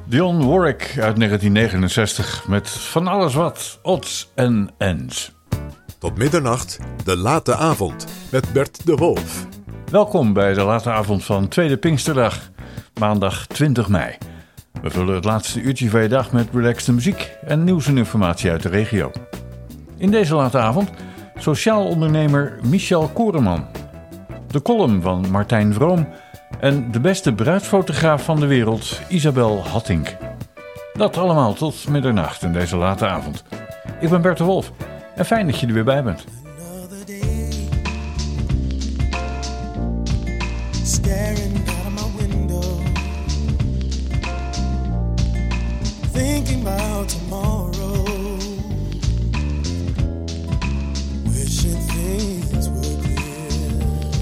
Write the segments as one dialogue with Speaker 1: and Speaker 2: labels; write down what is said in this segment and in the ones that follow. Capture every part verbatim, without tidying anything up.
Speaker 1: Dionne Warwick uit negentien negenenzestig met van alles wat, odds en ends.
Speaker 2: Tot middernacht, de late avond met Bert de Wolf.
Speaker 1: Welkom bij de late avond van tweede Pinksterdag, maandag twintig mei. We vullen het laatste uurtje van je dag met relaxte muziek en nieuws en informatie uit de regio. In deze late avond sociaal ondernemer Michel Koreman, de column van Martijn Vroom en de beste bruidsfotograaf van de wereld, Isabel Hattink. Dat allemaal tot middernacht in deze late avond. Ik ben Bert de Wolf en fijn dat je er weer bij bent.
Speaker 3: Staring out of my window, thinking about tomorrow, wishing things were clear.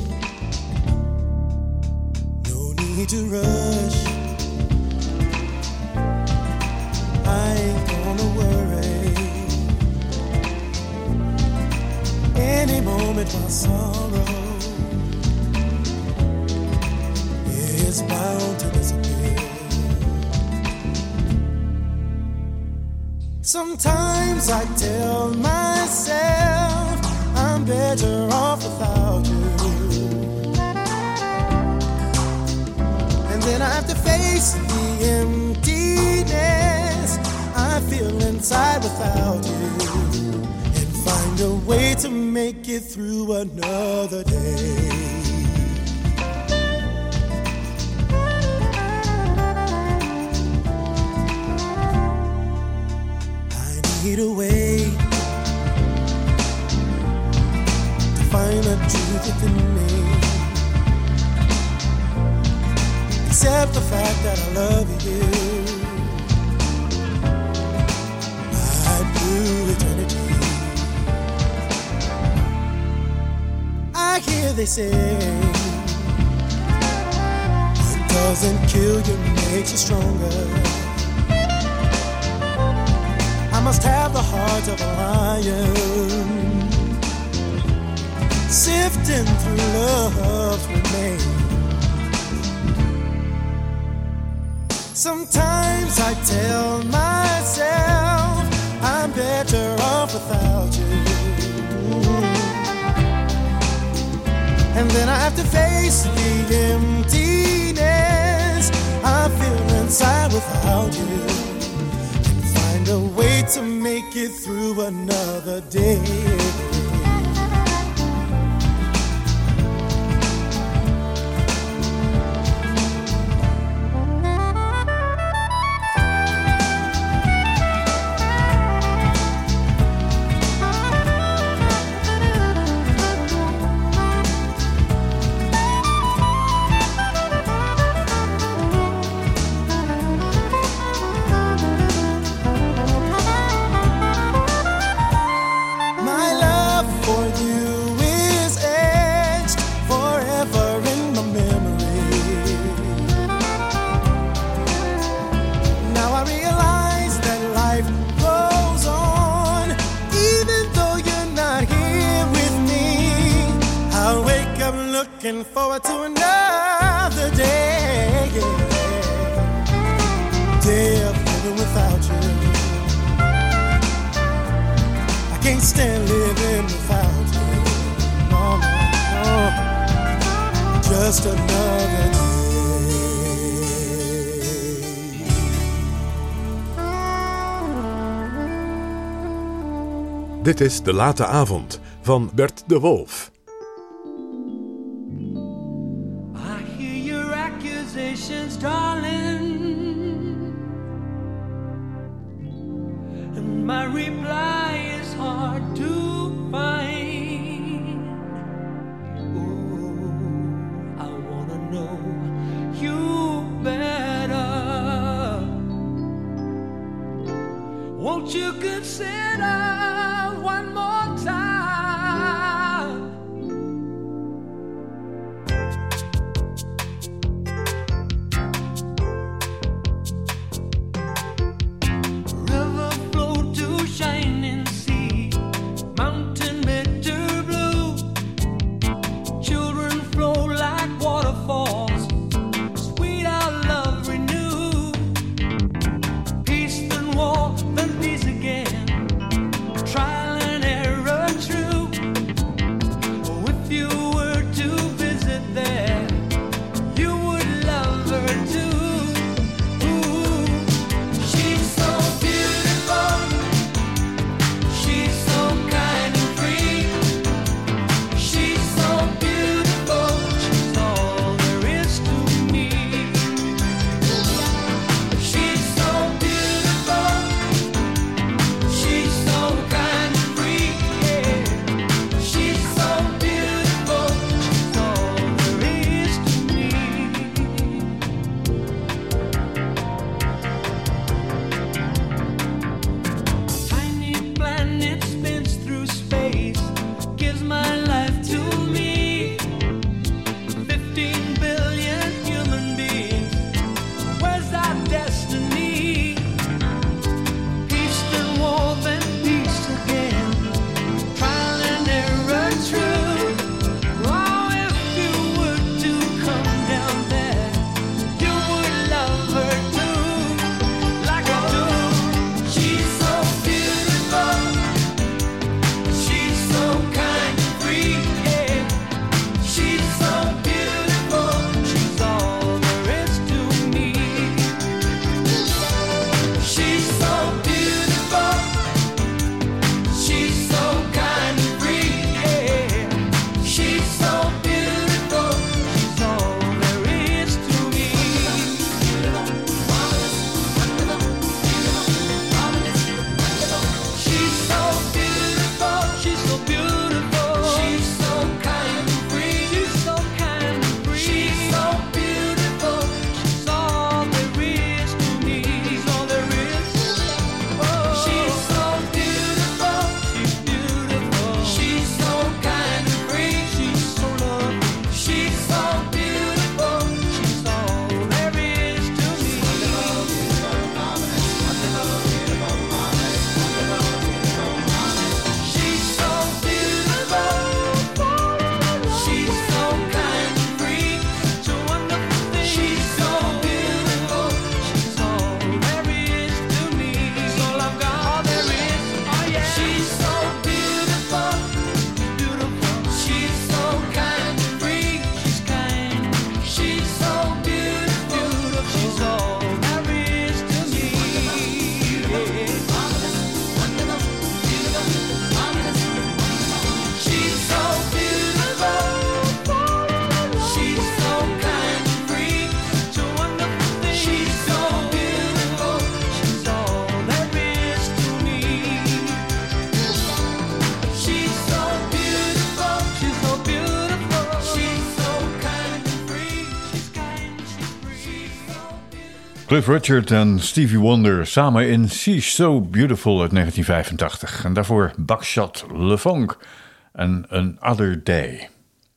Speaker 3: No need to rush, I ain't gonna worry. Any moment my sorrow is bound to disappear. Sometimes I tell myself I'm better off without you, and then I have to face the emptiness I feel inside without you, and find a way to make it through another day. Need a way to find the truth within me, accept the fact that I love you. My blue eternity. I hear they say what doesn't kill you makes you stronger. I must have the heart of a lion, sifting through love's remains. Sometimes I tell myself I'm better off without you, and then I have to face the emptiness I feel inside without you, a way to make it through another day. Looking forward to another day, yeah. Day of living without you. I can't stand living without you. No, no, no. Just another day.
Speaker 2: Dit is de late avond van Bert de Wolf.
Speaker 4: Darling, and my reply is hard to find. Ooh, I wanna know you better. Won't you consider one more time?
Speaker 1: Cliff Richard en Stevie Wonder samen in She's So Beautiful uit negentien vijfentachtig. En daarvoor Buckshot LeFonk en Another Day.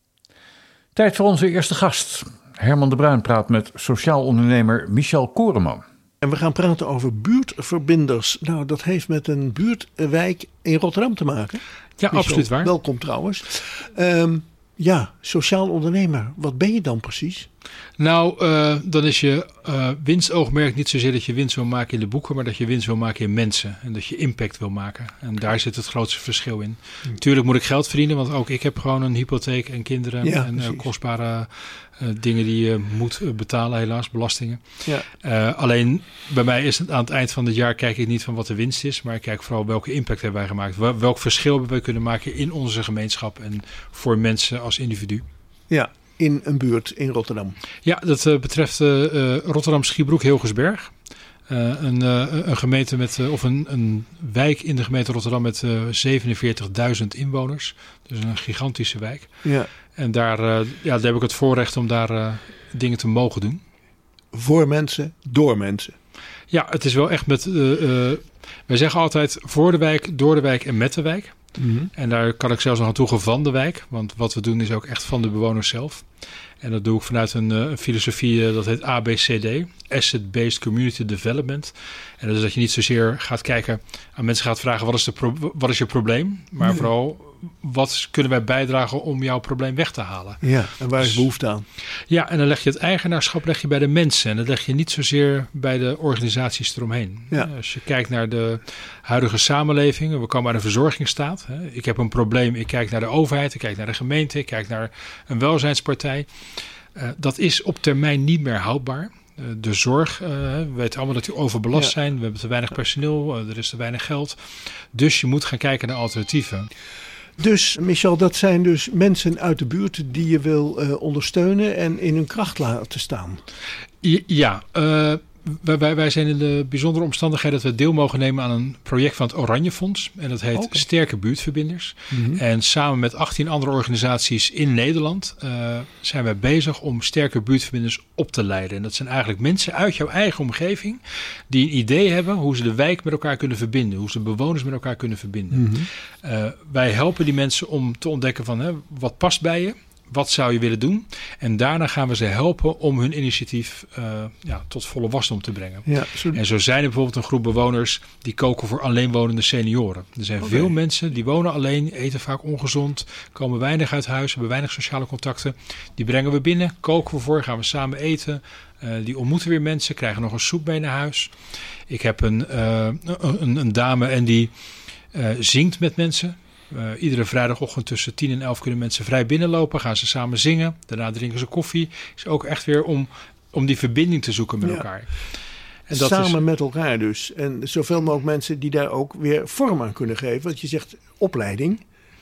Speaker 1: Tijd voor onze eerste gast. Herman de Bruin praat met sociaal ondernemer Michel Koreman.
Speaker 5: En we gaan praten over buurtverbinders. Nou, dat heeft met een buurtwijk in Rotterdam te maken.
Speaker 6: Ja,
Speaker 5: Michel,
Speaker 6: absoluut waar.
Speaker 5: Welkom trouwens. Um, ja, sociaal ondernemer. Wat ben je dan precies?
Speaker 6: Nou, uh, dan is je uh, winstoogmerk niet zozeer dat je winst wil maken in de boeken, maar dat je winst wil maken in mensen. En dat je impact wil maken. En daar zit het grootste verschil in. Hmm. Tuurlijk moet ik geld verdienen, want ook ik heb gewoon een hypotheek en kinderen ja, en uh, kostbare uh, dingen die je moet uh, betalen, helaas, belastingen. Ja. Uh, alleen bij mij is het aan het eind van het jaar kijk ik niet van wat de winst is, maar ik kijk vooral welke impact hebben wij gemaakt. Wel, welk verschil hebben wij kunnen maken in onze gemeenschap en voor mensen als individu.
Speaker 5: Ja. In een buurt in Rotterdam.
Speaker 6: Ja, dat uh, betreft uh, uh, Rotterdam Schiebroek-Hilgersberg. Uh, een, uh, een gemeente met, uh, of een, een wijk in de gemeente Rotterdam met uh, zevenenveertigduizend inwoners. Dus een gigantische wijk. Ja. En daar, uh, ja, daar heb ik het voorrecht om daar uh, dingen te mogen doen.
Speaker 5: Voor mensen, door mensen.
Speaker 6: Ja, het is wel echt met... Uh, uh, wij zeggen altijd voor de wijk, door de wijk en met de wijk. Mm-hmm. En daar kan ik zelfs nog aan toevoegen van de wijk. Want wat we doen is ook echt van de bewoners zelf. En dat doe ik vanuit een, een filosofie, uh, dat heet A B C D. Asset-Based Community Development. En dat is dat je niet zozeer gaat kijken, aan mensen gaat vragen wat is, de pro- wat is je probleem. Maar nee. vooral, wat kunnen wij bijdragen om jouw probleem weg te halen.
Speaker 5: Ja, en waar is behoefte aan?
Speaker 6: Ja, en dan leg je het eigenaarschap leg je bij de mensen. En dat leg je niet zozeer bij de organisaties eromheen. Ja. Als je kijkt naar de huidige samenleving, we komen uit een verzorgingsstaat. Ik heb een probleem, ik kijk naar de overheid, ik kijk naar de gemeente, ik kijk naar een welzijnspartij. Uh, dat is op termijn niet meer houdbaar. Uh, de zorg, uh, we weten allemaal dat die overbelast ja. zijn. We hebben te weinig personeel, uh, er is te weinig geld. Dus je moet gaan kijken naar alternatieven.
Speaker 5: Dus Michel, dat zijn dus mensen uit de buurt die je wil uh, ondersteunen en in hun kracht laten staan.
Speaker 6: Ja, uh, wij, wij, wij zijn in de bijzondere omstandigheid dat we deel mogen nemen aan een project van het Oranje Fonds. En dat heet okay. Sterke Buurtverbinders. Mm-hmm. En samen met achttien andere organisaties in Nederland uh, zijn wij bezig om sterke buurtverbinders op te leiden. En dat zijn eigenlijk mensen uit jouw eigen omgeving die een idee hebben hoe ze de wijk met elkaar kunnen verbinden. Hoe ze bewoners met elkaar kunnen verbinden. Mm-hmm. Uh, wij helpen die mensen om te ontdekken van hè, wat past bij je. Wat zou je willen doen? En daarna gaan we ze helpen om hun initiatief uh, ja, tot volle wasdom te brengen. Ja, zo... En zo zijn er bijvoorbeeld een groep bewoners die koken voor alleenwonende senioren. Er zijn okay. veel mensen die wonen alleen, eten vaak ongezond, komen weinig uit huis, hebben weinig sociale contacten. Die brengen we binnen, koken we voor, gaan we samen eten. Uh, die ontmoeten weer mensen, krijgen nog een soep mee naar huis. Ik heb een, uh, een, een dame en die uh, zingt met mensen. Uh, iedere vrijdagochtend tussen tien en elf kunnen mensen vrij binnenlopen. Gaan ze samen zingen. Daarna drinken ze koffie. Is ook echt weer om, om die verbinding te zoeken met ja. elkaar.
Speaker 5: En dat samen is... met elkaar dus. En zoveel mogelijk mensen die daar ook weer vorm aan kunnen geven. Want je zegt opleiding.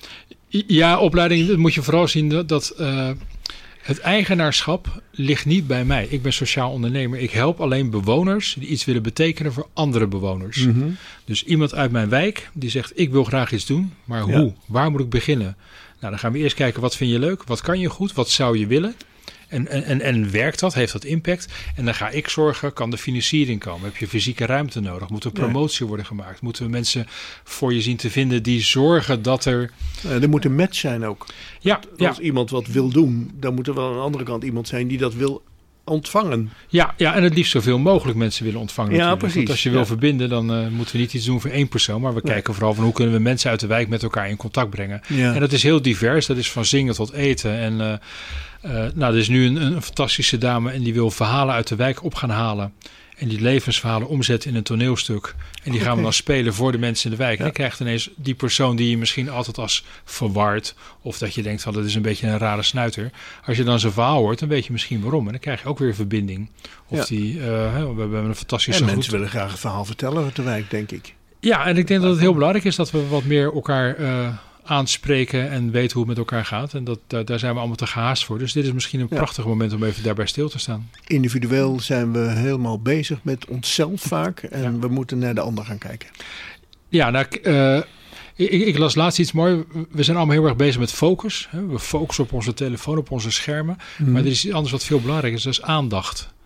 Speaker 6: Ja, opleiding. Dat moet je vooral zien dat... dat uh, het eigenaarschap ligt niet bij mij. Ik ben sociaal ondernemer. Ik help alleen bewoners die iets willen betekenen voor andere bewoners. Mm-hmm. Dus iemand uit mijn wijk die zegt ik wil graag iets doen. Maar hoe? Ja. Waar moet ik beginnen? Nou, dan gaan we eerst kijken wat vind je leuk? Wat kan je goed? Wat zou je willen? En, en, en werkt dat? Heeft dat impact? En dan ga ik zorgen, kan de financiering komen? Heb je fysieke ruimte nodig? Moet er promotie ja. worden gemaakt? Moeten we mensen voor je zien te vinden die zorgen dat er...
Speaker 5: Ja, er moet een match zijn ook.
Speaker 6: Ja,
Speaker 5: als
Speaker 6: ja.
Speaker 5: iemand wat wil doen, dan moet er wel aan de andere kant iemand zijn die dat wil ontvangen.
Speaker 6: Ja, ja, en het liefst zoveel mogelijk mensen willen ontvangen.
Speaker 5: Ja,
Speaker 6: natuurlijk.
Speaker 5: precies.
Speaker 6: Want als je
Speaker 5: ja.
Speaker 6: wil verbinden, dan uh, moeten we niet iets doen voor één persoon. Maar we ja. kijken vooral van hoe kunnen we mensen uit de wijk met elkaar in contact brengen. Ja. En dat is heel divers. Dat is van zingen tot eten. En uh, uh, nou, er is nu een, een fantastische dame en die wil verhalen uit de wijk op gaan halen. En die levensverhalen omzetten in een toneelstuk. En die gaan okay. we dan spelen voor de mensen in de wijk. Ja. En dan krijgt ineens die persoon die je misschien altijd als verward. Of dat je denkt van dat is een beetje een rare snuiter. Als je dan zijn verhaal hoort, dan weet je misschien waarom. En dan krijg je ook weer verbinding. Of ja. die, uh, we hebben een fantastische
Speaker 5: En
Speaker 6: groep.
Speaker 5: mensen willen graag een verhaal vertellen uit de wijk, denk ik.
Speaker 6: Ja, en ik denk dat het heel belangrijk is dat we wat meer elkaar uh, aanspreken en weten hoe het met elkaar gaat. En dat, daar, daar zijn we allemaal te gehaast voor. Dus dit is misschien een ja. prachtig moment om even daarbij stil te staan.
Speaker 5: Individueel zijn we helemaal bezig met onszelf vaak. En ja. we moeten naar de ander gaan kijken.
Speaker 6: Ja, nou, uh, ik, ik las laatst iets moois. We zijn allemaal heel erg bezig met focus. We focussen op onze telefoon, op onze schermen. Mm. Maar er is iets anders wat veel belangrijker is. Dat is aandacht.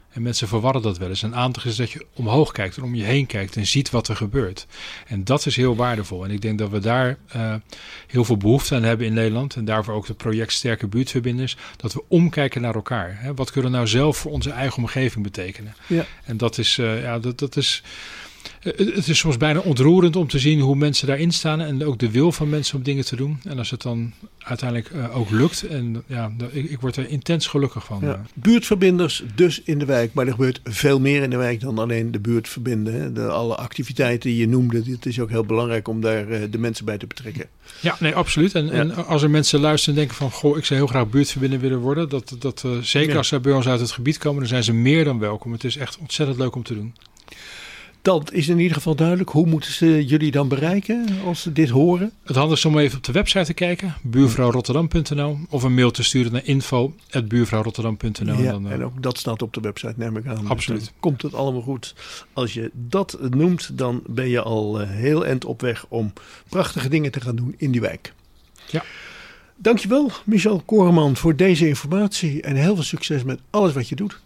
Speaker 6: En mensen verwarren dat wel eens. En aandacht is dat je omhoog kijkt en om je heen kijkt en ziet wat er gebeurt. En dat is heel waardevol. En ik denk dat we daar uh, heel veel behoefte aan hebben in Nederland. En daarvoor ook het project Sterke Buurtverbinders. Dat we omkijken naar elkaar. Hè? Wat kunnen we nou zelf voor onze eigen omgeving betekenen? Ja. En dat is, uh, ja, dat, dat is... Het is soms bijna ontroerend om te zien hoe mensen daarin staan en ook de wil van mensen om dingen te doen. En als het dan uiteindelijk uh, ook lukt, en ja, ik, ik word er intens gelukkig van.
Speaker 5: Ja. Buurtverbinders dus in de wijk, maar er gebeurt veel meer in de wijk dan alleen de buurt verbinden. Hè? De, alle activiteiten die je noemde, het is ook heel belangrijk om daar uh, de mensen bij te betrekken.
Speaker 6: Ja, nee, absoluut. En, ja. en als er mensen luisteren en denken van, goh, ik zou heel graag buurtverbinder willen worden, dat, dat uh, zeker ja. als ze bij ons uit het gebied komen, dan zijn ze meer dan welkom. Het is echt ontzettend leuk om te doen.
Speaker 5: Dat is in ieder geval duidelijk. Hoe moeten ze jullie dan bereiken als ze dit horen?
Speaker 6: Het handigste is om even op de website te kijken. buurvrouw rotterdam punt n l of een mail te sturen naar info at buurvrouw rotterdam punt n l.
Speaker 5: Ja,
Speaker 6: dan, uh...
Speaker 5: en ook dat staat op de website, neem ik aan.
Speaker 6: Absoluut.
Speaker 5: Dan komt het allemaal goed. Als je dat noemt, dan ben je al heel eind op weg om prachtige dingen te gaan doen in die wijk.
Speaker 6: Ja.
Speaker 5: Dankjewel, Michel Koreman, voor deze informatie en heel veel succes met alles wat je doet.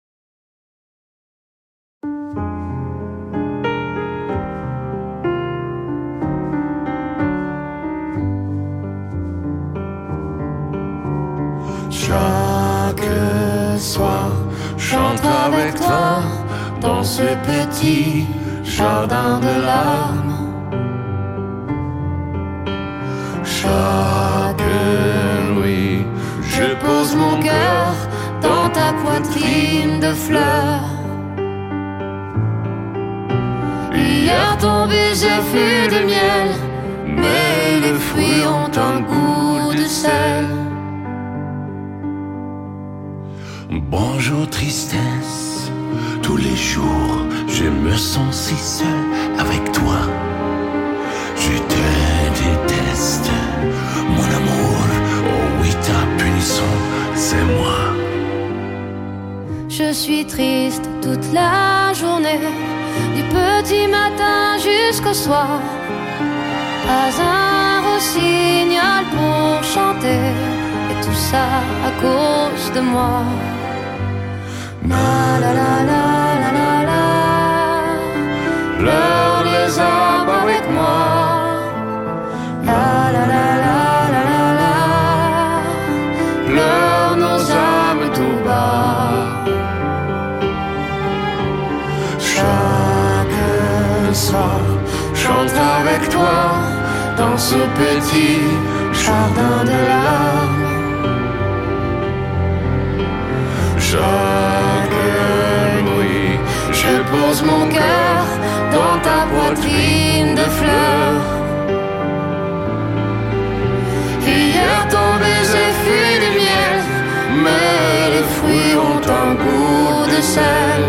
Speaker 7: Chaque soir, j'entre avec toi dans ce petit jardin de larmes. Chaque nuit, je pose mon cœur dans ta poitrine de fleurs. Hier ton baiser fut de miel, mais les fruits ont un goût de sel. Bonjour tristesse, tous les jours je me sens si seul avec toi. Je te déteste, mon amour, oh oui ta punition c'est moi. Je suis triste toute la journée, du petit matin jusqu'au soir. Pas un rossignol pour chanter, et tout ça à cause de moi. La la la la la la la, pleure les arbres avec moi. La la la la la la la, pleure nos âmes tout bas. Chaque soir, j'entre avec toi dans ce petit jardin de larmes. Chaque nuit, je pose mon cœur dans ta poitrine de fleurs. Hier ton baiser fut du miel, mais les fruits ont un goût de sel.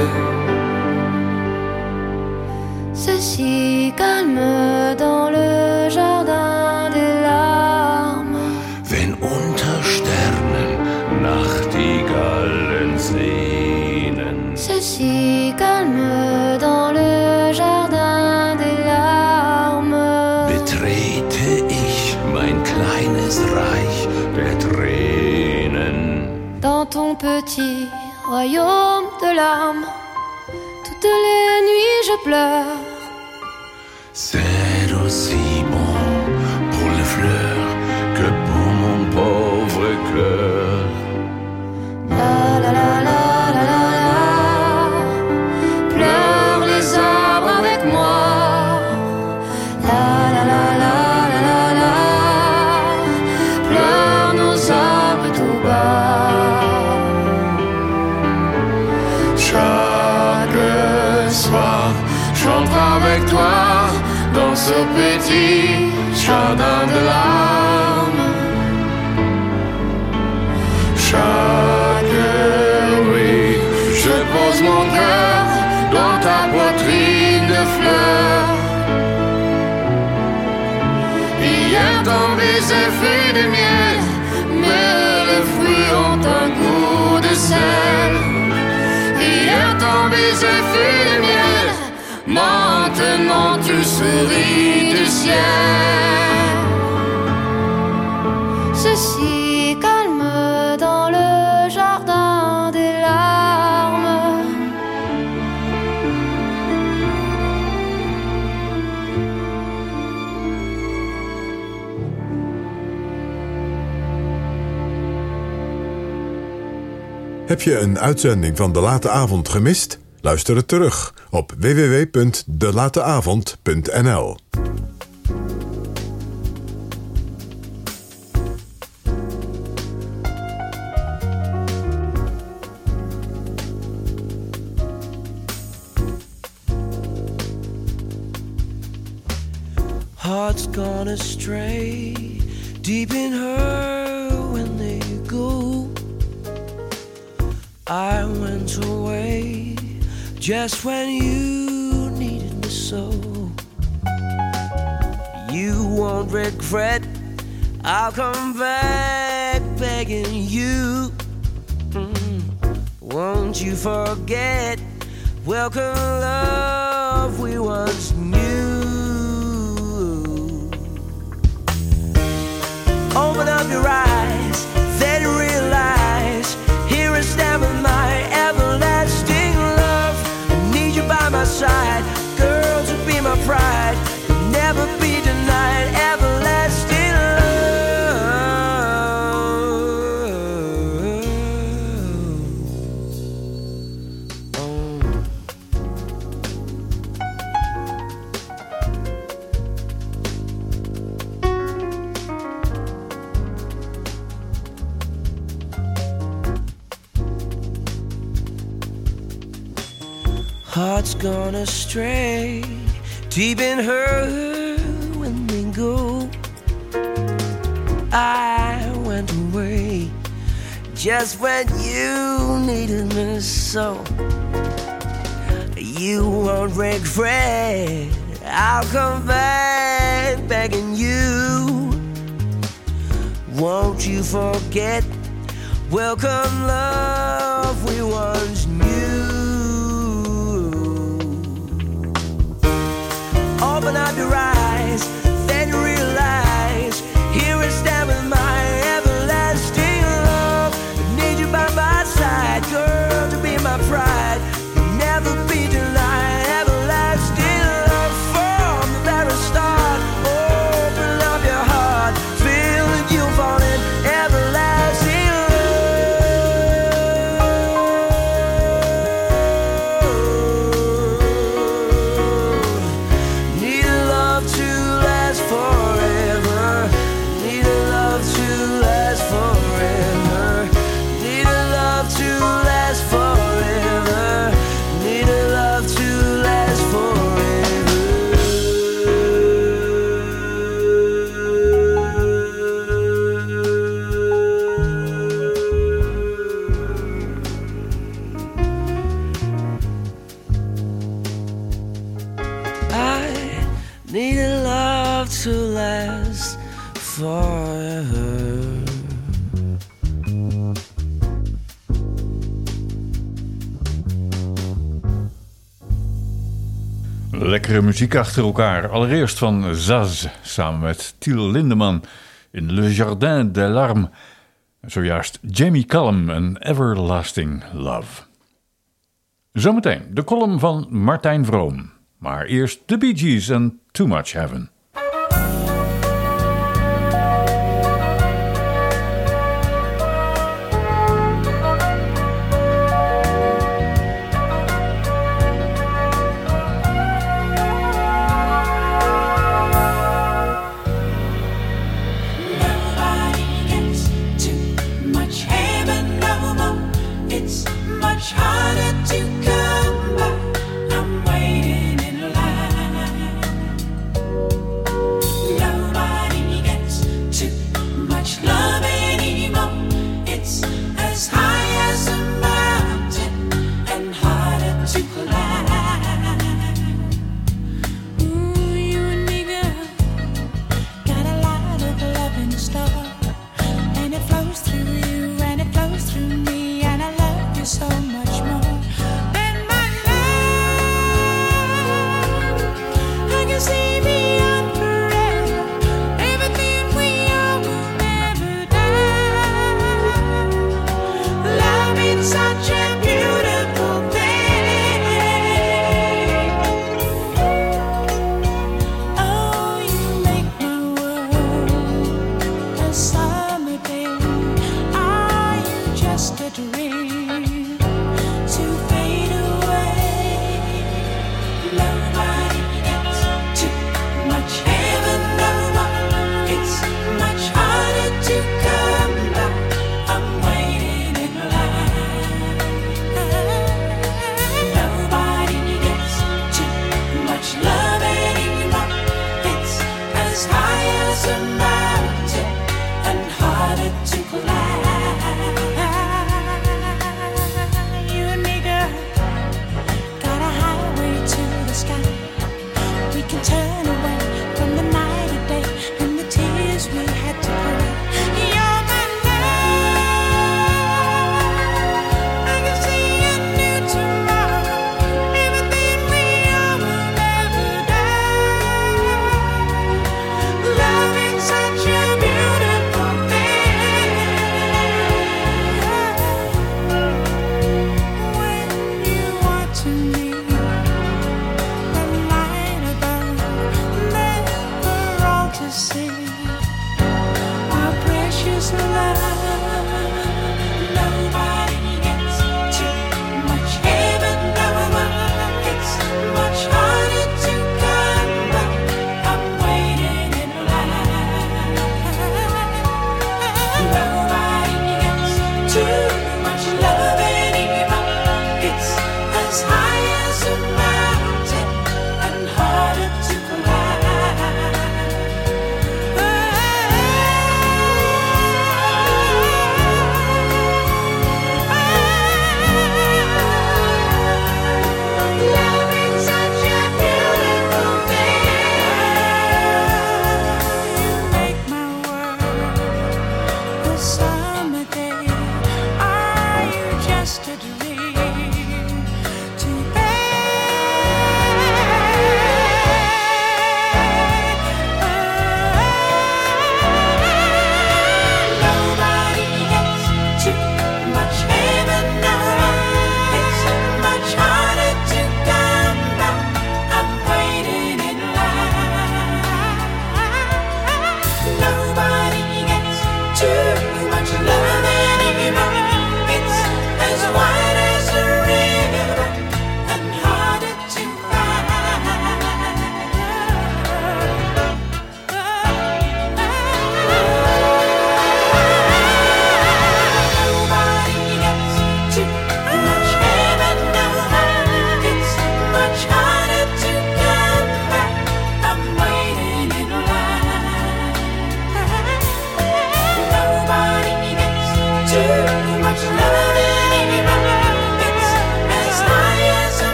Speaker 7: C'est si calme dans le jardin des larmes. Wenn unter Sternen Nachtigallen singen. C'est si calme dans le jardin des larmes. Betrete ich mein kleines Reich der Tränen. Dans ton petit royaume de larmes, toutes les nuits je pleure. C'est aussi bon pour les fleurs que pour mon pauvre cœur. La la la la la la la, pleure les arbres avec moi. La la la la la la la, pleure nos âmes tout bas. Chaque soir, j'entre avec toi dans ce petit jardin de larmes. Chaque nuit, je pose mon cœur dans ta poitrine de fleurs. Hier ton baiser fut de miel, mais les fruits ont un goût de sel. Hier ton baiser fut de miel, maintenant tu souris du ciel. C'est si calme dans le jardin des larmes.
Speaker 2: Heb je een uitzending van De Late Avond gemist? Luister het terug op w w w punt de late avond punt n l.
Speaker 4: Hearts gone astray, deep in her when they go. I went away just when you needed me so. You won't regret, I'll come back begging you. Mm. Won't you forget, welcome love we once knew. Open up your eyes, then realize, here I stand with my everlasting love. I need you by my side, girl, to be my pride, never be denied, everlasting love. Oh. Hearts gone astray, deep in her when they go. I went away just when you needed me so. You won't regret, I'll come back begging you. Won't you forget, welcome love we once knew. Open up your eyes, then realize, here I stand with my everlasting love. I need you by my side, girl, to be my pride, never be denied, everlasting love from the very start. Open up your heart, feel that you fall in everlasting to last forever.
Speaker 1: Lekkere muziek achter elkaar. Allereerst van Zaz samen met Till Lindemann in Le Jardin des Larmes. Zojuist Jamie Cullum en Everlasting Love. Zometeen de column van Martijn Vroom. Maar eerst de Bee Gees en Too Much Heaven.
Speaker 7: Harder to come by. I'm waiting in line.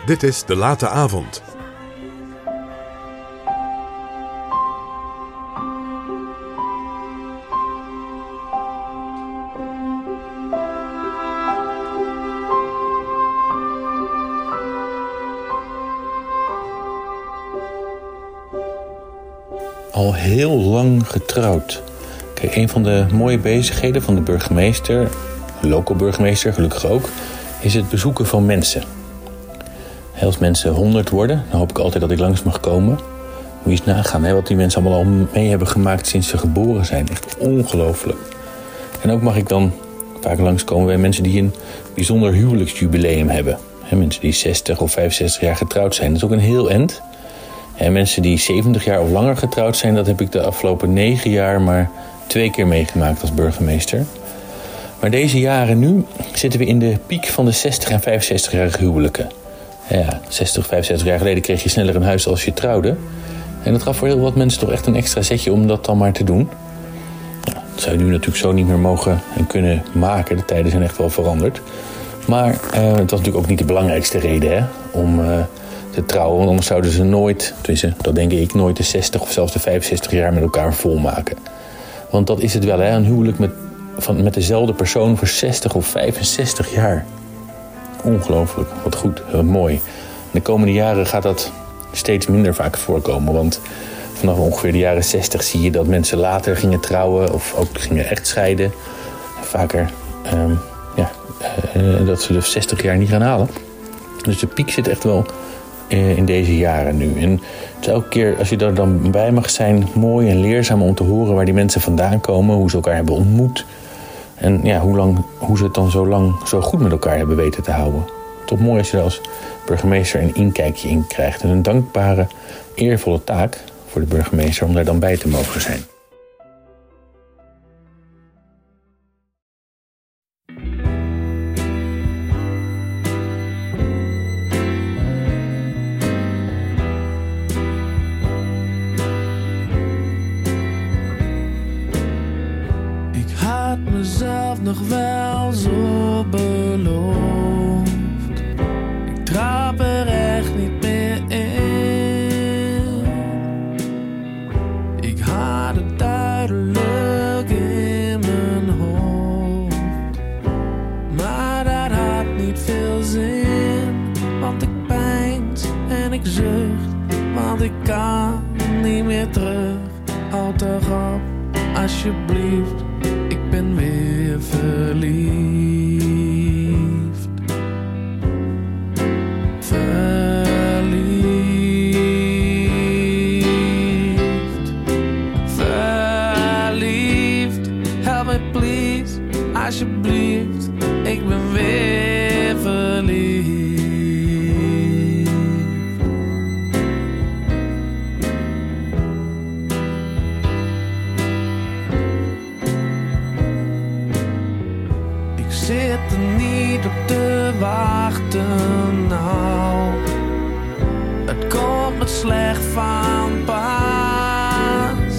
Speaker 2: Dit is De Late Avond.
Speaker 8: Al heel lang getrouwd. Kijk, een van de mooie bezigheden van de burgemeester, de local burgemeester gelukkig ook, is het bezoeken van mensen. Als mensen honderd worden, dan hoop ik altijd dat ik langs mag komen. Moet je eens nagaan, hè, wat die mensen allemaal al mee hebben gemaakt sinds ze geboren zijn. Echt ongelooflijk. En ook mag ik dan vaak langskomen bij mensen die een bijzonder huwelijksjubileum hebben. Hè, mensen die zestig of vijfenzestig jaar getrouwd zijn. Dat is ook een heel end. En mensen die zeventig jaar of langer getrouwd zijn, dat heb ik de afgelopen negen jaar maar twee keer meegemaakt als burgemeester. Maar deze jaren nu zitten we in de piek van de zestig en vijfenzestig-jarige huwelijken. Ja, zestig, vijfenzestig jaar geleden kreeg je sneller een huis als je trouwde. En dat gaf voor heel wat mensen toch echt een extra zetje om dat dan maar te doen. Ja, dat zou je nu natuurlijk zo niet meer mogen en kunnen maken. De tijden zijn echt wel veranderd. Maar uh, het was natuurlijk ook niet de belangrijkste reden, hè, om uh, te trouwen. Want anders zouden ze nooit, tenminste, dat denk ik, nooit de zestig of zelfs de vijfenzestig jaar met elkaar volmaken. Want dat is het wel, hè, een huwelijk met, van, met dezelfde persoon voor zestig of vijfenzestig jaar. Ongelooflijk, wat goed, wat mooi. De komende jaren gaat dat steeds minder vaak voorkomen. Want vanaf ongeveer de jaren zestig zie je dat mensen later gingen trouwen of ook gingen echtscheiden. Vaker um, ja, uh, dat ze de zestig jaar niet gaan halen. Dus de piek zit echt wel uh, in deze jaren nu. En het is elke keer, als je daar dan bij mag zijn, mooi en leerzaam om te horen waar die mensen vandaan komen, hoe ze elkaar hebben ontmoet. En ja, hoe, lang, hoe ze het dan zo lang zo goed met elkaar hebben weten te houden. Toch mooi als je er als burgemeester een inkijkje in krijgt. En een dankbare, eervolle taak voor de burgemeester om daar dan bij te mogen zijn.
Speaker 9: Mezelf nog wel zo beloofd. Ik trap er echt niet meer in. Ik had het duidelijk in mijn hoofd. Maar dat had niet veel zin. Want ik pijns en ik zucht. Want ik kan niet meer terug. Houd toch op, alsjeblieft. Ik ben weer verliefd. Verliefd. Verliefd. Help me please, alsjeblieft. Ik ben weer verliefd. Zit er niet op te wachten, nou. Het komt me slecht van pas.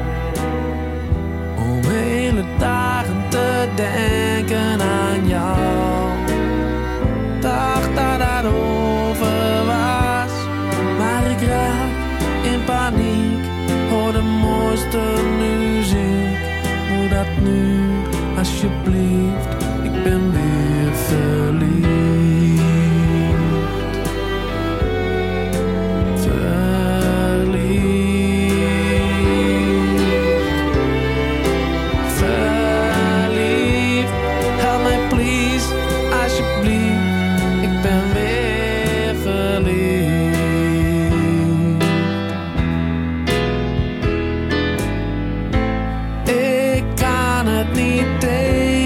Speaker 9: Om hele dagen te denken aan jou. Dacht dat dat over was. Maar ik raak in paniek. Hoor de mooiste muziek. Hoe dat nu, alsjeblieft. Ik ben weer verliefd. Verliefd. Verliefd. Help me please, alsjeblieft. Ik ben weer verliefd. Ik kan het niet tegen.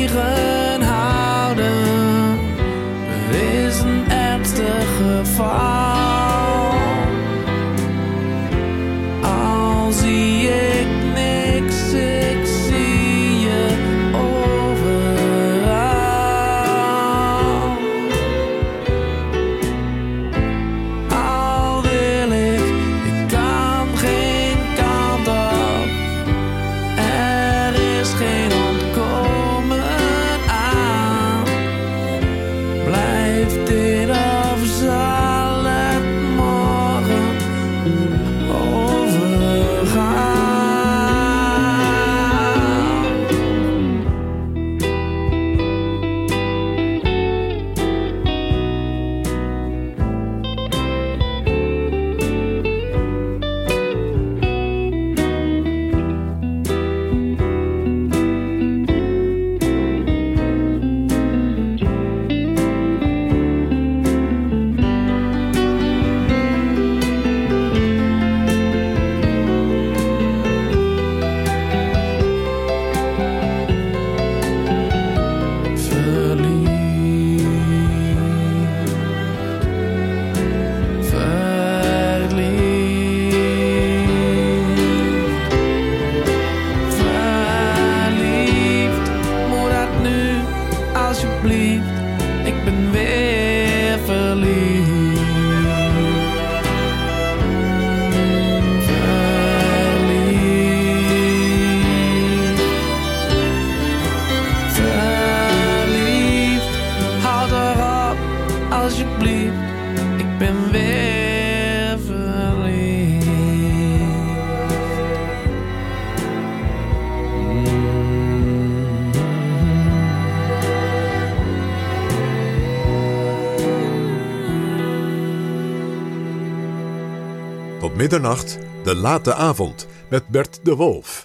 Speaker 2: middernacht, De Late Avond met Bert de Wolf.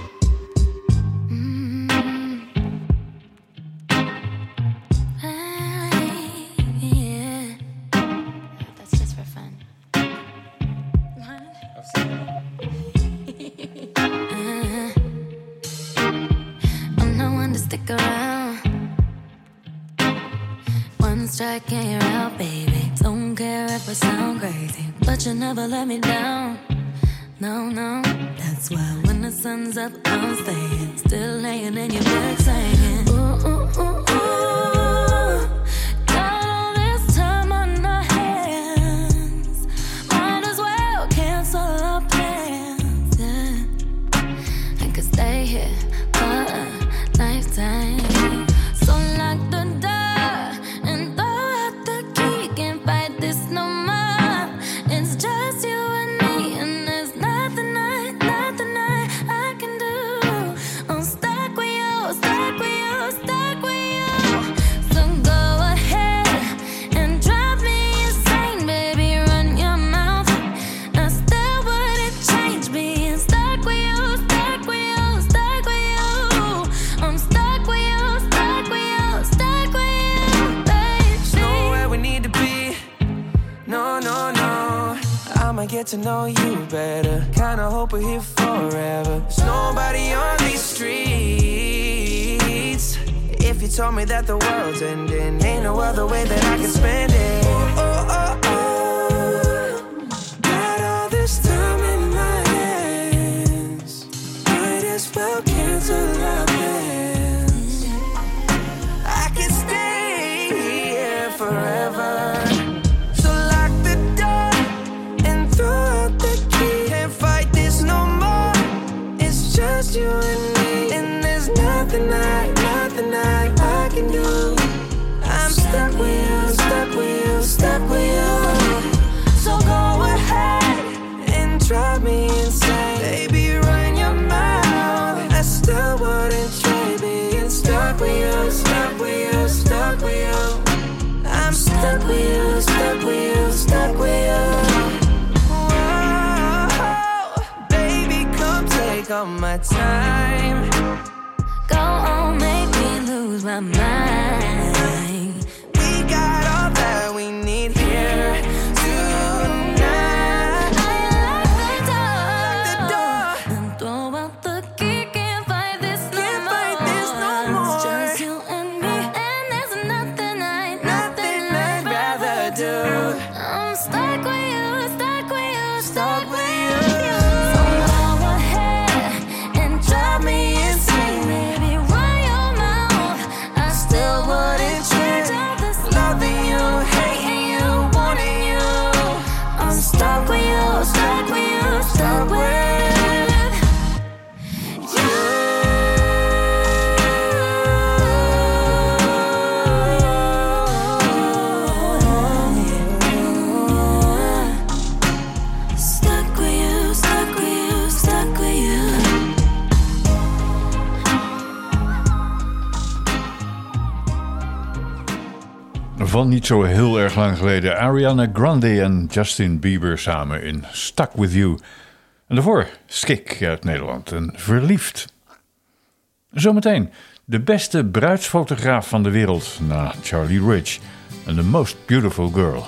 Speaker 10: Strike and you're out, baby. Don't care if I sound crazy, but you never let me down. No, no. That's why when the sun's up, I'm staying. Still laying in your bed saying, ooh, ooh, ooh, ooh. Got all this time on our hands. Might as well cancel our plans. Yeah. I could stay here for a lifetime. So lock the door.
Speaker 4: Get to know you better. Kinda hope we're here forever. There's nobody on these streets. If you told me that the world's ending, ain't no other way that I can spend it. Oh, oh, oh, oh. Got all this time in my hands. Might as well cancel our plans. I can stay here forever. Just you and me, and there's nothing I, nothing I, I can do. I'm stuck with you, stuck with you, stuck with you. So go ahead and drive me insane. Baby, run your mouth. I still wouldn't trade being stuck with you, stuck with you, stuck with you. I'm stuck with you, stuck with you, stuck with you. All my time.
Speaker 10: Go on, make me lose my mind.
Speaker 4: We got all that we need here tonight.
Speaker 10: I lock the door, and throw out the key. Can't fight this no
Speaker 4: Can't
Speaker 10: more.
Speaker 4: fight this no more.
Speaker 10: It's just you and me, and there's nothing I,
Speaker 4: Nothing I'd rather do.
Speaker 10: I'm stuck with you, stuck with you,
Speaker 4: Stuck with you.
Speaker 10: Stuck with you, stuck with you, stuck with you. Stuck with you, stuck with you, stuck with you.
Speaker 1: Van niet zo heel erg lang geleden Ariana Grande en Justin Bieber samen in Stuck With You. En daarvoor Skik uit Nederland en Verliefd. Zometeen de beste bruidsfotograaf van de wereld na Charlie Rich en The Most Beautiful Girl.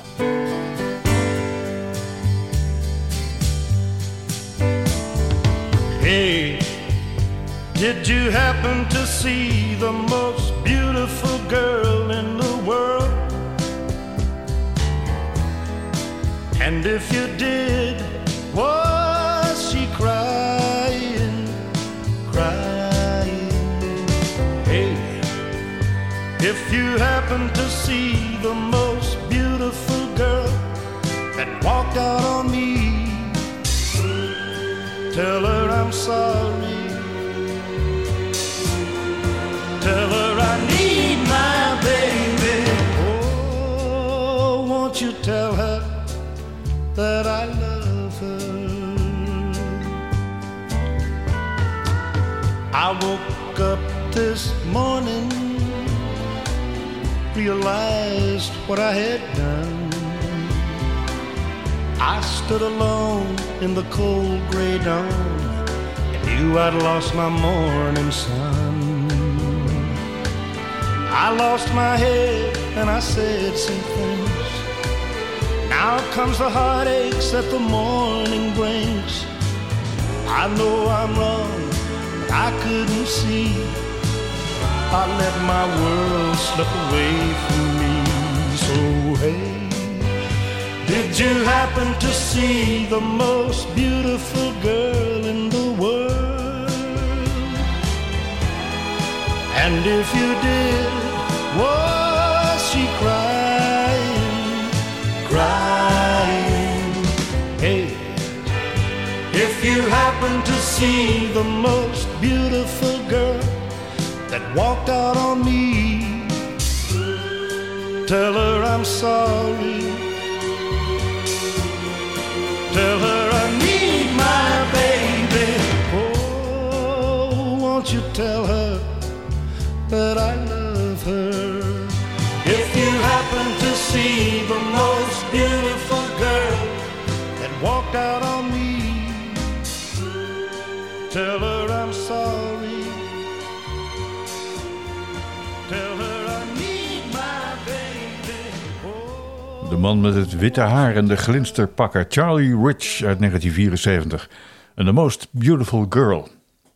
Speaker 11: Hey, did you happen to see the most beautiful girl in the world? And if you did, was she crying, crying? Hey, if you happen to see the most beautiful girl that walked out on me, tell her I'm sorry. Tell her I need my baby. Oh, won't you tell her that I love her? I woke up this morning, realized what I had done. I stood alone in the cold gray dawn and knew I'd lost my morning sun. I lost my head and I said some things. Now comes the heartaches that the morning brings. I know I'm wrong, but I couldn't see. I let my world slip away from me. So hey, did you happen to see the most beautiful girl in the world? And if you did, was she crying, crying? Hey, if you happen to see the most beautiful girl that walked out on me, tell her I'm sorry. Tell her I need my baby. Oh, won't you tell her that I love her? If you happen to see the most beautiful girl that walked out on me, tell her I'm sorry. Tell her I need my baby. Oh.
Speaker 1: De man met het witte haar en de glinsterpakker, Charlie Rich uit negentien vierenzeventig. En The Most Beautiful Girl.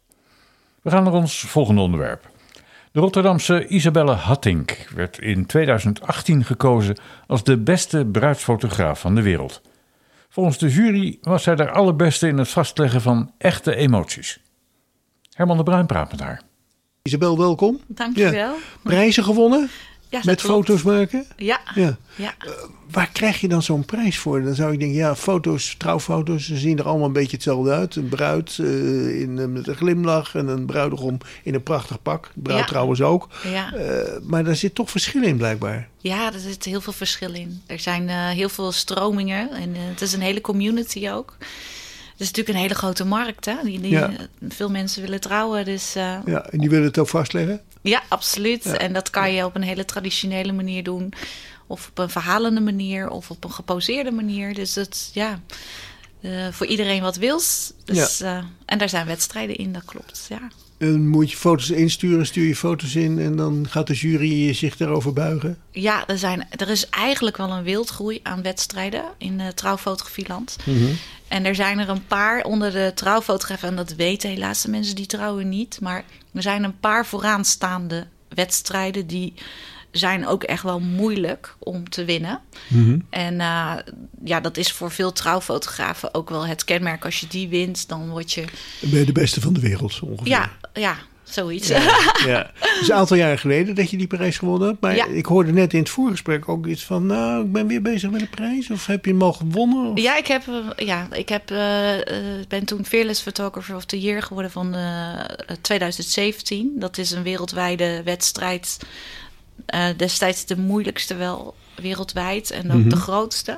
Speaker 1: We gaan naar ons volgende onderwerp. De Rotterdamse Isabelle Hattink werd in tweeduizend achttien gekozen als de beste bruidsfotograaf van de wereld. Volgens de jury was zij de allerbeste in het vastleggen van echte emoties. Herman de Bruin praat met haar.
Speaker 5: Isabel, welkom.
Speaker 12: Dankjewel.
Speaker 5: Ja. Prijzen gewonnen?
Speaker 12: Ja,
Speaker 5: met
Speaker 12: klopt.
Speaker 5: foto's maken?
Speaker 12: Ja.
Speaker 5: ja.
Speaker 12: ja.
Speaker 5: Uh, waar krijg je dan zo'n prijs voor? Dan zou ik denken, ja, foto's, trouwfoto's, ze zien er allemaal een beetje hetzelfde uit. Een bruid uh, in, uh, met een glimlach en een bruidegom in een prachtig pak. De bruid
Speaker 12: ja.
Speaker 5: trouwens ook.
Speaker 12: Ja.
Speaker 5: Uh, maar daar zit toch verschil in blijkbaar.
Speaker 12: Ja, er zit heel veel verschil in. Er zijn uh, heel veel stromingen en uh, het is een hele community ook. Het is natuurlijk een hele grote markt, hè? Die, die, ja. Veel mensen willen trouwen, dus... Uh,
Speaker 5: ja, en die willen het ook vastleggen?
Speaker 12: Ja, absoluut.
Speaker 5: Ja.
Speaker 12: En dat kan je op een hele traditionele manier doen. Of op een verhalende manier. Of op een geposeerde manier. Dus dat, ja... Uh, voor iedereen wat wils. Dus, ja. uh, en daar zijn wedstrijden in, dat klopt, ja.
Speaker 5: En moet je foto's insturen, stuur je foto's in... en dan gaat de jury zich daarover buigen?
Speaker 12: Ja, er, zijn, er is eigenlijk wel een wildgroei aan wedstrijden in uh, trouwfotografieland.
Speaker 5: Mm-hmm.
Speaker 12: En er zijn er een paar onder de trouwfotografen... en dat weten helaas de mensen die trouwen niet... maar er zijn een paar vooraanstaande wedstrijden... die zijn ook echt wel moeilijk om te winnen.
Speaker 5: Mm-hmm.
Speaker 12: En uh, ja, dat is voor veel trouwfotografen ook wel het kenmerk. Als je die wint, dan word je...
Speaker 5: Dan ben je de beste van de wereld ongeveer.
Speaker 12: Ja, ja. Zoiets.
Speaker 5: Ja, ja. Het is een aantal jaren geleden dat je die prijs gewonnen hebt. Maar ja. ik hoorde net in het voorgesprek ook iets van... nou, ik ben weer bezig met een prijs. Of heb je hem al gewonnen? Of?
Speaker 12: Ja, ik heb, ja, ik heb, uh, uh, ben toen Fearless Photographer of the Year geworden van uh, twintig zeventien. Dat is een wereldwijde wedstrijd. Uh, destijds de moeilijkste wel wereldwijd. En ook mm-hmm. de grootste.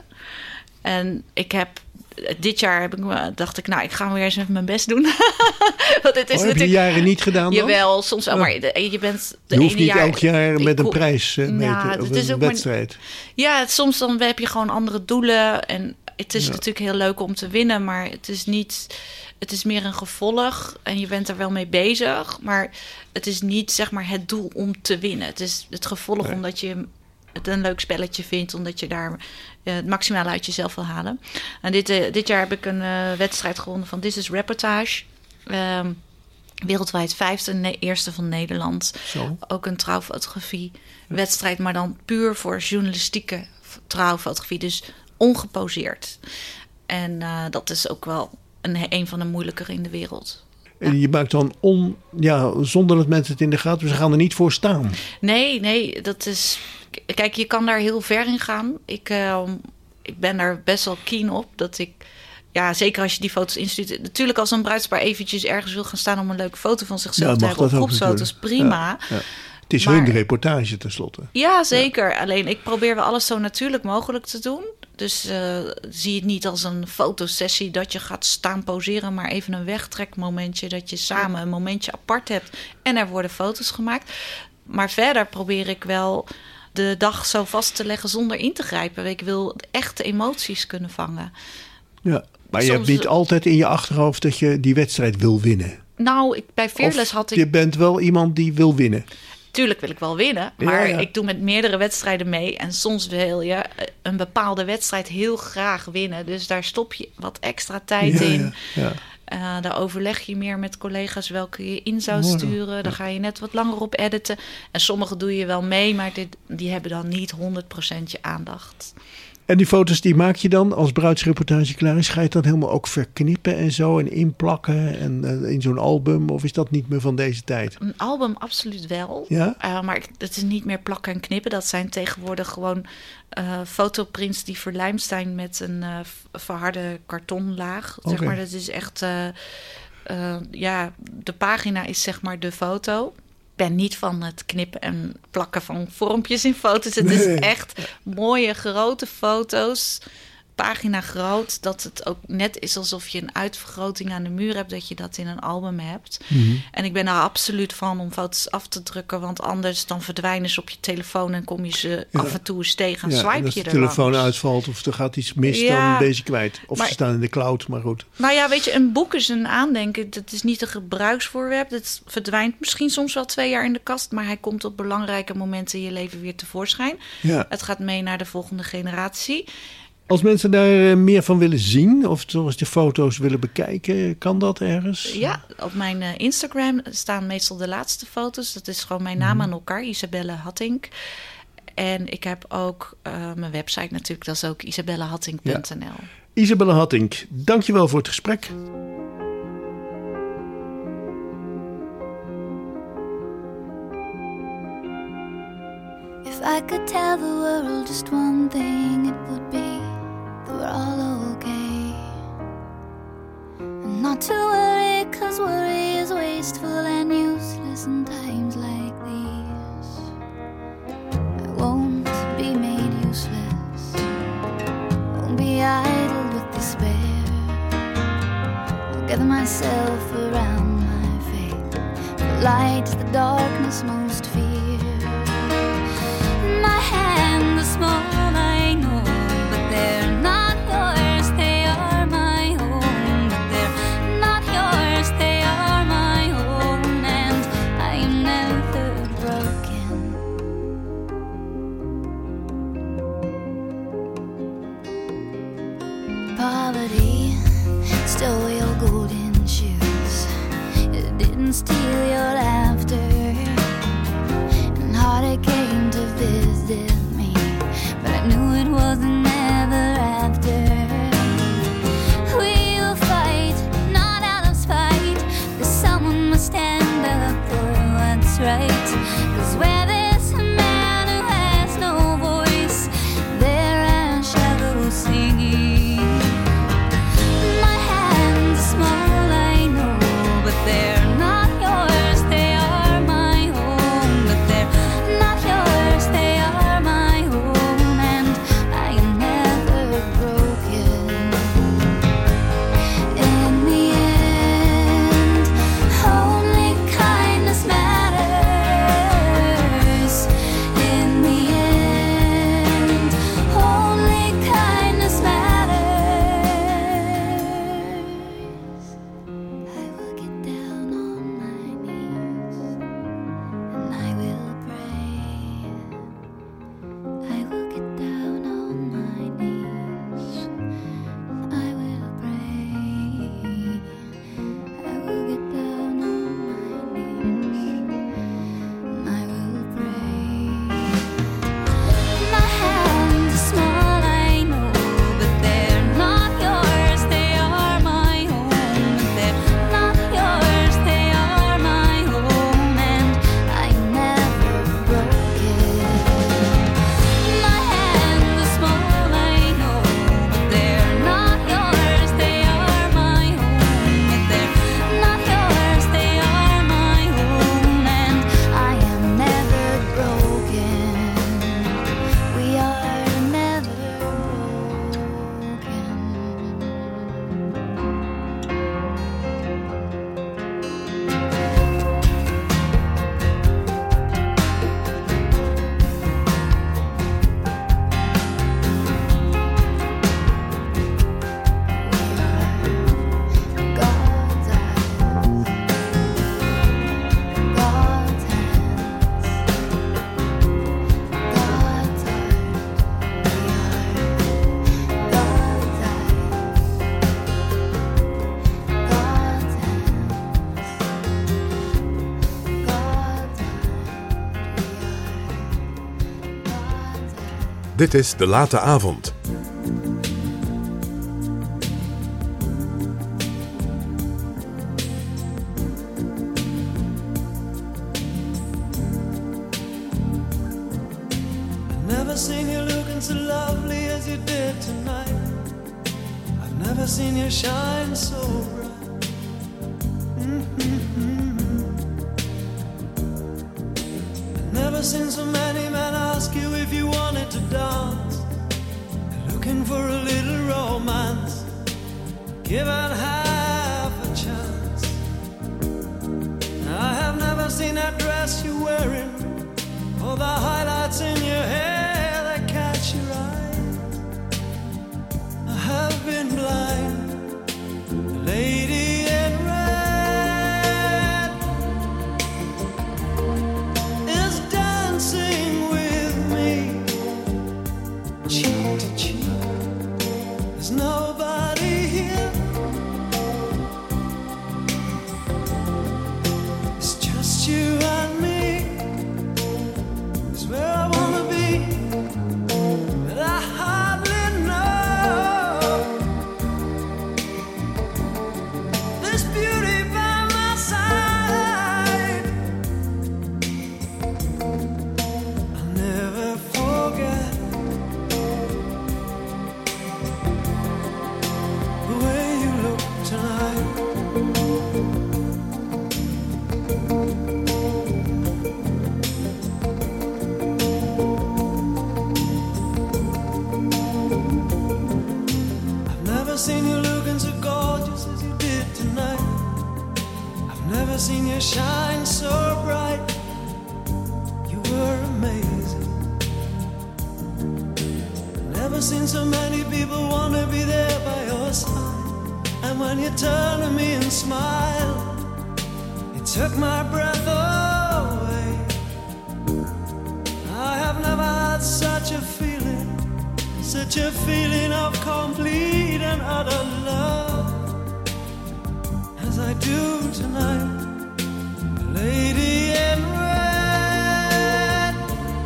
Speaker 12: En ik heb... Dit jaar heb ik, dacht ik, nou, ik ga weer eens even mijn best doen. Want het is
Speaker 5: oh, heb je jaren niet gedaan dan?
Speaker 12: Jawel, soms wel. Oh. Maar de, je bent de
Speaker 5: je hoeft
Speaker 12: ene
Speaker 5: niet
Speaker 12: jaar,
Speaker 5: elk jaar met een
Speaker 12: ik,
Speaker 5: prijs uh, mee
Speaker 12: ja,
Speaker 5: te, of
Speaker 12: het is
Speaker 5: een
Speaker 12: ook
Speaker 5: wedstrijd.
Speaker 12: Maar, ja, het, soms dan heb je gewoon andere doelen. En het is ja. natuurlijk heel leuk om te winnen. Maar het is niet... Het is meer een gevolg. En je bent er wel mee bezig. Maar het is niet, zeg maar, het doel om te winnen. Het is het gevolg nee. omdat je... het een leuk spelletje vindt, omdat je daar uh, het maximale uit jezelf wil halen. En dit, uh, dit jaar heb ik een uh, wedstrijd gewonnen van This is Reportage. Uh, wereldwijd vijfde, ne- eerste van Nederland.
Speaker 5: Zo.
Speaker 12: Ook een trouwfotografie wedstrijd, maar dan puur voor journalistieke trouwfotografie. Dus ongeposeerd. En uh, dat is ook wel een, een van de moeilijkere in de wereld.
Speaker 5: En je maakt dan on, ja, zonder dat mensen het in de gaten, ze gaan er niet voor staan.
Speaker 12: Nee, nee, dat is... Kijk, je kan daar heel ver in gaan. Ik, uh, ik ben daar best wel keen op. Dat ik, ja, zeker als je die foto's instuurt. Natuurlijk als een bruidspaar eventjes ergens wil gaan staan om een leuke foto van zichzelf ja, te hebben. Of groepsfoto's, prima.
Speaker 5: Ja, ja. Het is maar, hun reportage tenslotte.
Speaker 12: Ja, zeker. Ja. Alleen ik probeer wel alles zo natuurlijk mogelijk te doen. Dus uh, zie het niet als een fotosessie dat je gaat staan poseren, maar even een wegtrekmomentje, dat je samen een momentje apart hebt en er worden foto's gemaakt. Maar verder probeer ik wel de dag zo vast te leggen zonder in te grijpen. Ik wil echte emoties kunnen vangen.
Speaker 5: Ja, maar je
Speaker 12: Soms,
Speaker 5: hebt niet altijd in je achterhoofd dat je die wedstrijd wil winnen.
Speaker 12: Nou, ik, bij Fearless
Speaker 5: Of
Speaker 12: had ik...
Speaker 5: je bent wel iemand die wil winnen.
Speaker 12: Tuurlijk wil ik wel winnen, maar
Speaker 5: Ja, ja.
Speaker 12: ik doe met meerdere wedstrijden mee. En soms wil je een bepaalde wedstrijd heel graag winnen. Dus daar stop je wat extra tijd
Speaker 5: Ja,
Speaker 12: in.
Speaker 5: ja, ja.
Speaker 12: Uh, daar overleg je meer met collega's welke je in zou
Speaker 5: Mooi.
Speaker 12: sturen. Dan ga je net wat langer op editen. En sommige doe je wel mee, maar dit, die hebben dan niet honderd procent je aandacht.
Speaker 5: En die foto's die maak je dan als bruidsreportage klaar is. Ga je het dan helemaal ook verknippen en zo en inplakken en uh, in zo'n album? Of is dat niet meer van deze tijd?
Speaker 12: Een album absoluut wel.
Speaker 5: Ja?
Speaker 12: Uh, maar ik- het is niet meer plakken en knippen. Dat zijn tegenwoordig gewoon uh, fotoprints die verlijmd zijn met een uh, verharde kartonlaag. Zeg
Speaker 5: Oké.
Speaker 12: maar, dat is echt... Uh, uh, ja, de pagina is zeg maar de foto. Ik ben niet van het knippen en plakken van vormpjes in foto's. Het
Speaker 5: Nee.
Speaker 12: is echt mooie grote foto's. Pagina groot, dat het ook net is alsof je een uitvergroting aan de muur hebt, dat je dat in een album hebt.
Speaker 5: Mm-hmm.
Speaker 12: En ik ben er absoluut van om foto's af te drukken, want anders dan verdwijnen ze op je telefoon en kom je ze
Speaker 5: Ja.
Speaker 12: af en toe eens tegen en
Speaker 5: Ja,
Speaker 12: swipe
Speaker 5: en als
Speaker 12: je
Speaker 5: de
Speaker 12: er
Speaker 5: telefoon
Speaker 12: langs.
Speaker 5: uitvalt of er gaat iets mis,
Speaker 12: Ja,
Speaker 5: dan ben je ze kwijt. Of
Speaker 12: maar-
Speaker 5: ze staan in de cloud, maar goed.
Speaker 12: Nou ja, weet je, een boek is een aandenken. Dat is niet een gebruiksvoorwerp. Het verdwijnt misschien soms wel twee jaar in de kast, maar hij komt op belangrijke momenten in je leven weer tevoorschijn.
Speaker 5: Ja.
Speaker 12: Het gaat mee naar de volgende generatie.
Speaker 5: Als mensen daar eh, meer van willen zien of zoals de foto's willen bekijken, kan dat ergens?
Speaker 12: Ja, op mijn eh, Instagram staan meestal de laatste foto's. Dat is gewoon mijn naam aan elkaar, Isabelle Hattink. En ik heb ook uh, mijn website natuurlijk, dat is ook isabelle hattink punt n l.
Speaker 5: Isabelle Hattink, dankjewel voor het gesprek.
Speaker 10: If I could tell the world just one thing, it would be that we're all okay. And not to worry, cause worry is wasteful and useless in times like these. I won't be made useless, won't be idle with despair. I'll gather myself around my faith. The light is the darkness most fear. My hand is small, I know, but they're not yours, they are my own. But they're not yours, they are my own, and I am never broken. Poverty stole your golden shoes, it didn't steal your laughter. And heartache came to visit me, but I knew it wasn't ever after. We will fight, not out of spite, 'cause someone must stand up for what's right. 'Cause where there's a man who has no voice, there are shadows singing. My hands are small, I know, but they're not yours, they are my own. But they're not yours, they are my own, and I am never broken. In the end, only kindness matters.
Speaker 2: Dit is De Late Avond.
Speaker 9: Never seen you looking so lovely as you did tonight. I've never seen you shine so bright. Mm-hmm. I've never seen so many men ask you if you wanted to dance. They're looking for a little romance, given half a chance. I have never seen that dress you're wearing, or the highlights in your hair that catch your eye. I have been blind. The lady in red is dancing with me, cheek to cheek. There's nobody here. It's just you and me. Where I wanna be, but I hardly know. This beauty by my side, I'll never forget the way you look tonight. Seen you looking so gorgeous as you did tonight. I've never seen you shine so bright. You were amazing. Never seen so many people want to be there by your side. And when you turn to me and smile, it took my breath away. I have never had such a feeling, such a feeling of complete and utter love as I do tonight. The lady in red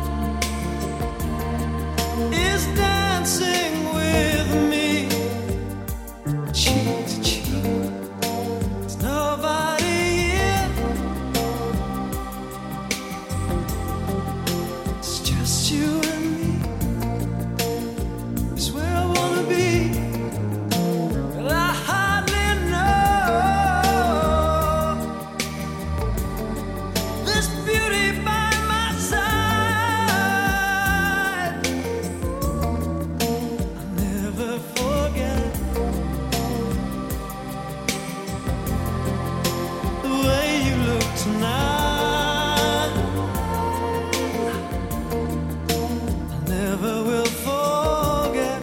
Speaker 9: is dancing with me, cheek to cheek. There's nobody here. It's just you and me. It's where I wanna be, but I hardly know. This beauty by my side, I'll never forget the way you look tonight. I never will forget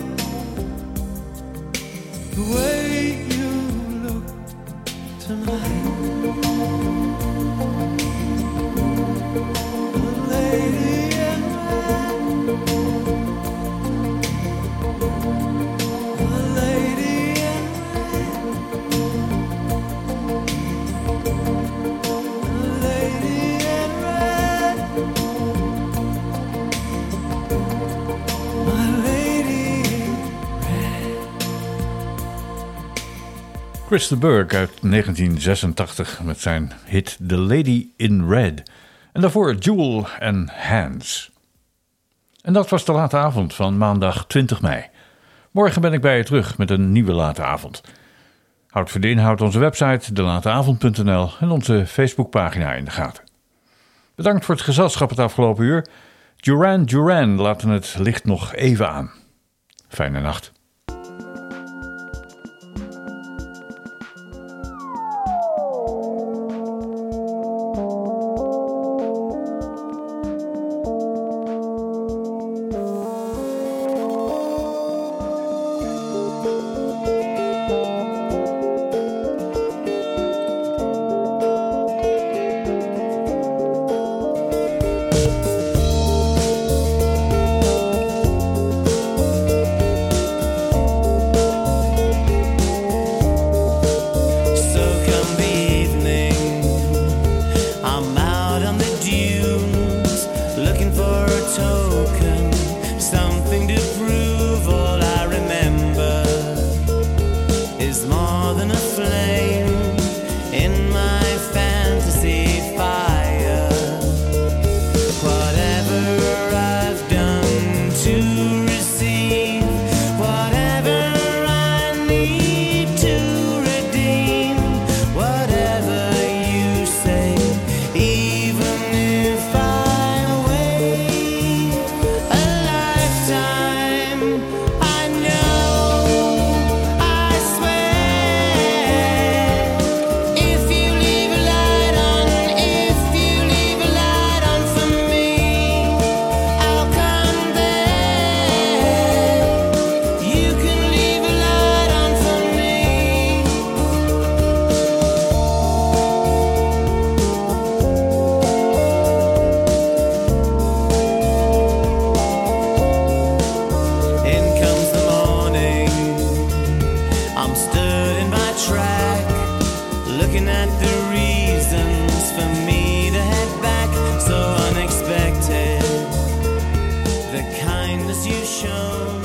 Speaker 9: the way you look tonight. The lady in red, the lady in red, the lady in red, my lady in red.
Speaker 1: Chris de Burgh uit negentien zesentachtig met zijn hit The Lady in Red. En daarvoor Jewel en Hands. En dat was de late avond van maandag twintig mei. Morgen ben ik bij je terug met een nieuwe late avond. Houd voor de inhoud onze website de late avond punt n l en onze Facebookpagina in de gaten. Bedankt voor het gezelschap het afgelopen uur. Duran Duran laten het licht nog even aan. Fijne nacht.
Speaker 13: something to prove. All I remember is more than a flame in my fantasy fire. Whatever I've done to receive, whatever I need to redeem, whatever you say, even if I wait a lifetime, I know, I swear, if you leave a light on, if you leave a light on for me, I'll come there. You can leave a light on for me. In comes the morning, I'm stood in my track, looking at the reasons for me to head back. So unexpected, the kindness you've shown.